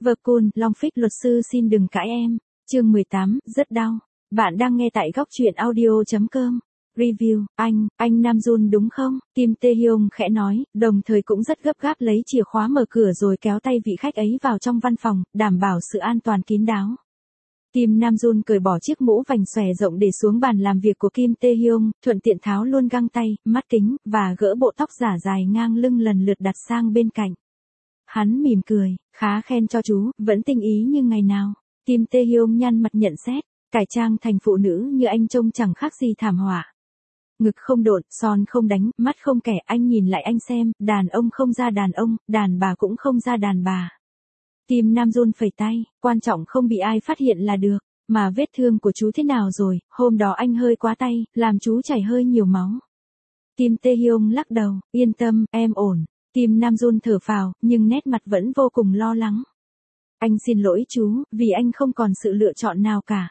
Vercun, Long Phích luật sư xin đừng cãi em. Chương 18, rất đau. Bạn đang nghe tại góc truyện audio.com. Review, anh Nam Jun đúng không? Kim Tae-hyung khẽ nói, đồng thời cũng rất gấp gáp lấy chìa khóa mở cửa rồi kéo tay vị khách ấy vào trong văn phòng, đảm bảo sự an toàn kín đáo. Kim Nam Jun cởi bỏ chiếc mũ vành xòe rộng để xuống bàn làm việc của Kim Tae-hyung, thuận tiện tháo luôn găng tay, mắt kính, và gỡ bộ tóc giả dài ngang lưng lần lượt đặt sang bên cạnh. Hắn mỉm cười, khá khen cho chú, vẫn tinh ý như ngày nào. Kim Tae-hyung nhăn mặt nhận xét, cải trang thành phụ nữ như anh trông chẳng khác gì thảm họa. Ngực không độn, son không đánh, mắt không kẻ, anh nhìn lại anh xem, đàn ông không ra đàn ông, đàn bà cũng không ra đàn bà. Kim Nam Jun phẩy tay, quan trọng không bị ai phát hiện là được, mà vết thương của chú thế nào rồi, hôm đó anh hơi quá tay, làm chú chảy hơi nhiều máu. Kim Tae-hyung lắc đầu, yên tâm, em ổn. Kim Nam Jun thở phào, nhưng nét mặt vẫn vô cùng lo lắng. Anh xin lỗi chú, vì anh không còn sự lựa chọn nào cả.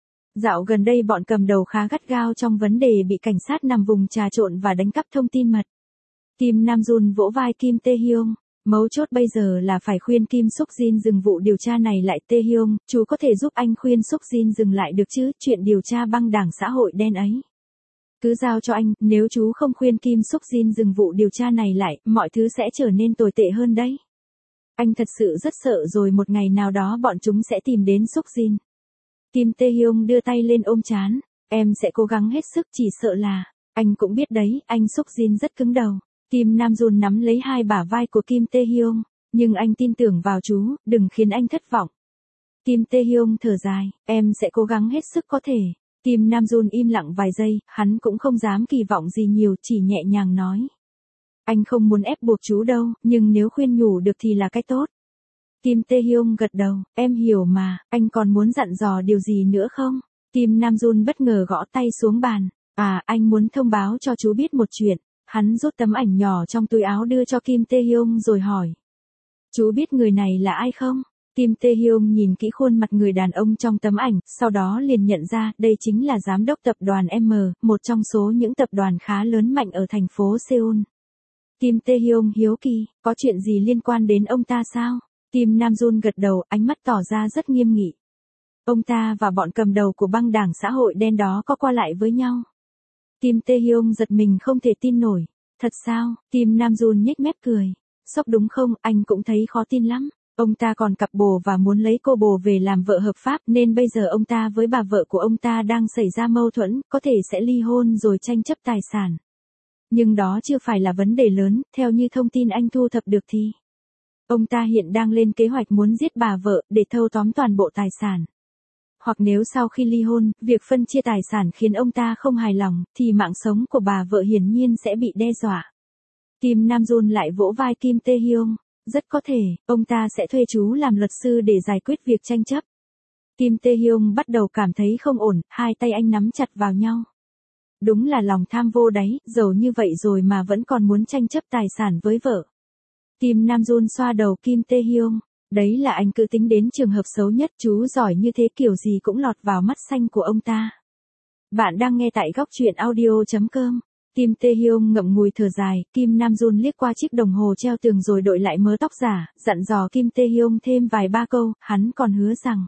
Dạo gần đây bọn cầm đầu khá gắt gao trong vấn đề bị cảnh sát nằm vùng trà trộn và đánh cắp thông tin mật. Kim Nam Jun vỗ vai Kim Tae-hyung, mấu chốt bây giờ là phải khuyên Kim Suk Jin dừng vụ điều tra này lại. Tae-hyung, chú có thể giúp anh khuyên Suk Jin dừng lại được chứ, chuyện điều tra băng đảng xã hội đen ấy. Cứ giao cho anh, nếu chú không khuyên Kim Suk Jin dừng vụ điều tra này lại, mọi thứ sẽ trở nên tồi tệ hơn đấy. Anh thật sự rất sợ rồi một ngày nào đó bọn chúng sẽ tìm đến Suk Jin. Kim Tae-hyung đưa tay lên ôm trán, em sẽ cố gắng hết sức, chỉ sợ là, anh cũng biết đấy, anh Suk Jin rất cứng đầu. Kim Nam Jun nắm lấy hai bả vai của Kim Tae-hyung, nhưng anh tin tưởng vào chú, đừng khiến anh thất vọng. Kim Tae-hyung thở dài, em sẽ cố gắng hết sức có thể. Kim Nam Jun im lặng vài giây, hắn cũng không dám kỳ vọng gì nhiều, chỉ nhẹ nhàng nói. Anh không muốn ép buộc chú đâu, nhưng nếu khuyên nhủ được thì là cái tốt. Kim Tae-hyung gật đầu, em hiểu mà, anh còn muốn dặn dò điều gì nữa không? Kim Nam Jun bất ngờ gõ tay xuống bàn. Anh muốn thông báo cho chú biết một chuyện. Hắn rút tấm ảnh nhỏ trong túi áo đưa cho Kim Tae-hyung rồi hỏi. Chú biết người này là ai không? Kim Tae-hyung nhìn kỹ khuôn mặt người đàn ông trong tấm ảnh, sau đó liền nhận ra đây chính là giám đốc tập đoàn M, một trong số những tập đoàn khá lớn mạnh ở thành phố Seoul. Kim Tae-hyung hiếu kỳ, có chuyện gì liên quan đến ông ta sao? Kim Nam Jun gật đầu, ánh mắt tỏ ra rất nghiêm nghị. Ông ta và bọn cầm đầu của băng đảng xã hội đen đó có qua lại với nhau. Kim Tae-hyung giật mình không thể tin nổi. Thật sao? Kim Nam Jun nhếch mép cười. Sốc đúng không? Anh cũng thấy khó tin lắm. Ông ta còn cặp bồ và muốn lấy cô bồ về làm vợ hợp pháp, nên bây giờ ông ta với bà vợ của ông ta đang xảy ra mâu thuẫn, có thể sẽ ly hôn rồi tranh chấp tài sản. Nhưng đó chưa phải là vấn đề lớn, theo như thông tin anh thu thập được thì ông ta hiện đang lên kế hoạch muốn giết bà vợ để thâu tóm toàn bộ tài sản. Hoặc nếu sau khi ly hôn, việc phân chia tài sản khiến ông ta không hài lòng, thì mạng sống của bà vợ hiển nhiên sẽ bị đe dọa. Kim Nam Jun lại vỗ vai Kim Tae-hyung. Rất có thể, ông ta sẽ thuê chú làm luật sư để giải quyết việc tranh chấp. Kim Tae-hyung bắt đầu cảm thấy không ổn, hai tay anh nắm chặt vào nhau. Đúng là lòng tham vô đáy, giàu như vậy rồi mà vẫn còn muốn tranh chấp tài sản với vợ. Kim Nam Jun xoa đầu Kim Tae-hyung. Đấy là anh cứ tính đến trường hợp xấu nhất, chú giỏi như thế kiểu gì cũng lọt vào mắt xanh của ông ta. Bạn đang nghe tại góc truyện audio.com. Kim Tae-hyung ngậm ngùi thở dài, Kim Nam Jun liếc qua chiếc đồng hồ treo tường rồi đội lại mớ tóc giả, dặn dò Kim Tae-hyung thêm vài ba câu, hắn còn hứa rằng.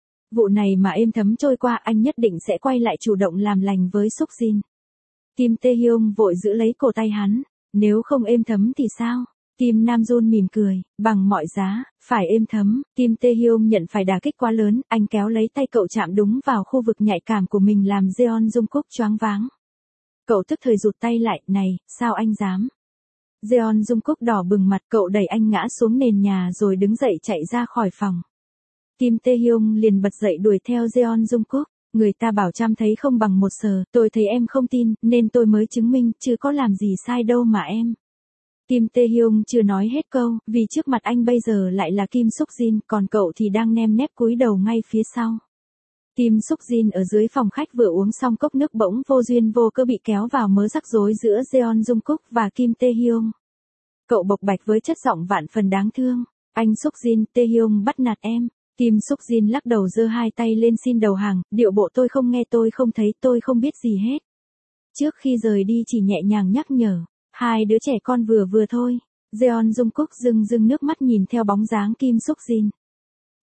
Vụ này mà êm thấm trôi qua anh nhất định sẽ quay lại chủ động làm lành với Suk Jin. Kim Tae-hyung vội giữ lấy cổ tay hắn, nếu không êm thấm thì sao? Kim Nam Jun mỉm cười, bằng mọi giá, phải êm thấm. Kim Tae-hyung nhận phải đả kích quá lớn, anh kéo lấy tay cậu chạm đúng vào khu vực nhạy cảm của mình làm Jeon Jungkook choáng váng. Cậu tức thời rụt tay lại, này, sao anh dám? Jeon Jungkook đỏ bừng mặt, cậu đẩy anh ngã xuống nền nhà rồi đứng dậy chạy ra khỏi phòng. Kim Tae-hyung liền bật dậy đuổi theo Jeon Jungkook. Người ta bảo trăm thấy không bằng một sờ, tôi thấy em không tin, nên tôi mới chứng minh, chứ có làm gì sai đâu mà em. Kim Tae-hyung chưa nói hết câu, vì trước mặt anh bây giờ lại là Kim Suk Jin, còn cậu thì đang nem nép cúi đầu ngay phía sau. Kim Suk Jin ở dưới phòng khách vừa uống xong cốc nước bỗng vô duyên vô cớ bị kéo vào mớ rắc rối giữa Jeon Jungkook và Kim Tae-hyung. Cậu bộc bạch với chất giọng vạn phần đáng thương. Anh Suk Jin, Tae-hyung bắt nạt em. Kim Suk Jin lắc đầu giơ hai tay lên xin đầu hàng, điệu bộ tôi không nghe, tôi không thấy, tôi không biết gì hết. Trước khi rời đi chỉ nhẹ nhàng nhắc nhở. Hai đứa trẻ con vừa thôi. Jeon Jungkook rưng nước mắt nhìn theo bóng dáng Kim Suk Jin.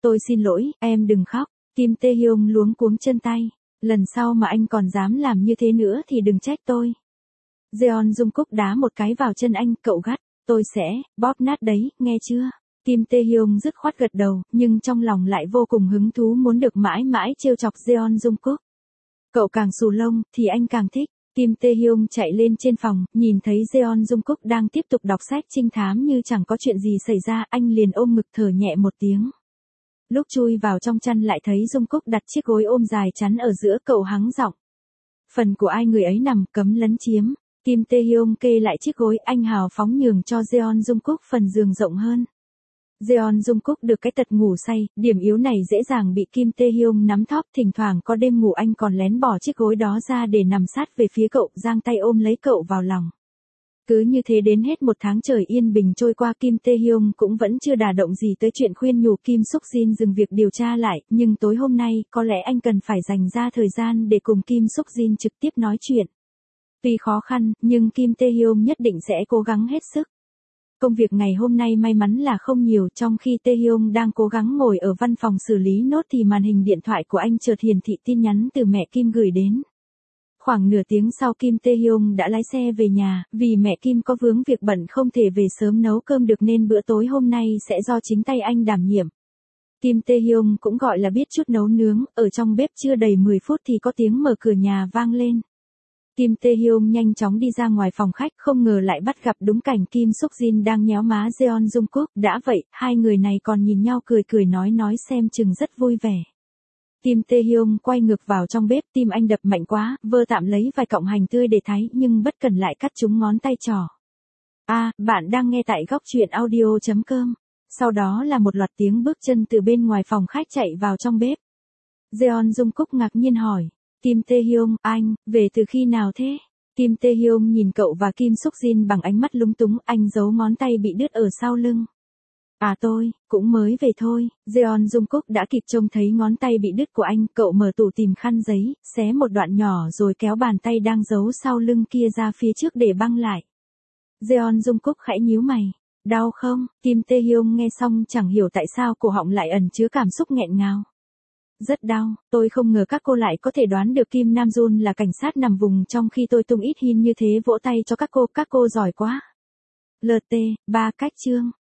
Tôi xin lỗi, em đừng khóc. Kim Tae Hyung luống cuống chân tay. Lần sau mà anh còn dám làm như thế nữa thì đừng trách tôi. Jeon Jungkook đá một cái vào chân anh, cậu gắt. Tôi sẽ bóp nát đấy, nghe chưa? Kim Tae Hyung dứt khoát gật đầu, nhưng trong lòng lại vô cùng hứng thú muốn được mãi mãi trêu chọc Jeon Jungkook. Cậu càng xù lông, thì anh càng thích. Kim Tae Hyung chạy lên trên phòng, nhìn thấy Jeon Jungkook đang tiếp tục đọc sách trinh thám như chẳng có chuyện gì xảy ra, anh liền ôm ngực thở nhẹ một tiếng. Lúc chui vào trong chăn lại thấy Jungkook đặt chiếc gối ôm dài chắn ở giữa, cậu hắng giọng. Phần của ai người ấy nằm, cấm lấn chiếm. Kim Tae Hyung kê lại chiếc gối, anh hào phóng nhường cho Jeon Jungkook phần giường rộng hơn. Jeon Jungkook được cái tật ngủ say, điểm yếu này dễ dàng bị Kim Tae Hyung nắm thóp, thỉnh thoảng có đêm ngủ anh còn lén bỏ chiếc gối đó ra để nằm sát về phía cậu, giang tay ôm lấy cậu vào lòng. Cứ như thế đến hết một tháng trời yên bình trôi qua, Kim Tae Hyung cũng vẫn chưa đả động gì tới chuyện khuyên nhủ Kim Suk Jin dừng việc điều tra lại, nhưng tối hôm nay, có lẽ anh cần phải dành ra thời gian để cùng Kim Suk Jin trực tiếp nói chuyện. Tuy khó khăn, nhưng Kim Tae Hyung nhất định sẽ cố gắng hết sức. Công việc ngày hôm nay may mắn là không nhiều, trong khi Tae Hyung đang cố gắng ngồi ở văn phòng xử lý nốt thì màn hình điện thoại của anh chợt hiển thị tin nhắn từ mẹ Kim gửi đến. Khoảng nửa tiếng sau Kim Tae Hyung đã lái xe về nhà, vì mẹ Kim có vướng việc bận không thể về sớm nấu cơm được nên bữa tối hôm nay sẽ do chính tay anh đảm nhiệm. Kim Tae Hyung cũng gọi là biết chút nấu nướng, ở trong bếp chưa đầy 10 phút thì có tiếng mở cửa nhà vang lên. Kim Tae Hyung nhanh chóng đi ra ngoài phòng khách, không ngờ lại bắt gặp đúng cảnh Kim Suk Jin đang nhéo má Jeon Jungkook, đã vậy, hai người này còn nhìn nhau cười cười nói xem chừng rất vui vẻ. Kim Tae Hyung quay ngược vào trong bếp, tim anh đập mạnh quá, vơ tạm lấy vài cọng hành tươi để thái, nhưng bất cần lại cắt trúng ngón tay trỏ. Bạn đang nghe tại góc truyện audio.com. Sau đó là một loạt tiếng bước chân từ bên ngoài phòng khách chạy vào trong bếp. Jeon Jungkook ngạc nhiên hỏi. Kim Tae Hyung, anh, về từ khi nào thế? Kim Tae Hyung nhìn cậu và Kim Suk Jin bằng ánh mắt lúng túng, anh giấu ngón tay bị đứt ở sau lưng. Tôi, cũng mới về thôi. Jeon Jungkook đã kịp trông thấy ngón tay bị đứt của anh, cậu mở tủ tìm khăn giấy, xé một đoạn nhỏ rồi kéo bàn tay đang giấu sau lưng kia ra phía trước để băng lại. Jeon Jungkook khẽ nhíu mày. Đau không? Kim Tae Hyung nghe xong chẳng hiểu tại sao cổ họng lại ẩn chứa cảm xúc nghẹn ngào. Rất đau, tôi không ngờ các cô lại có thể đoán được Kim Nam Jun là cảnh sát nằm vùng trong khi tôi tung ít hin như thế, vỗ tay cho các cô giỏi quá. LT, 3 cách chương.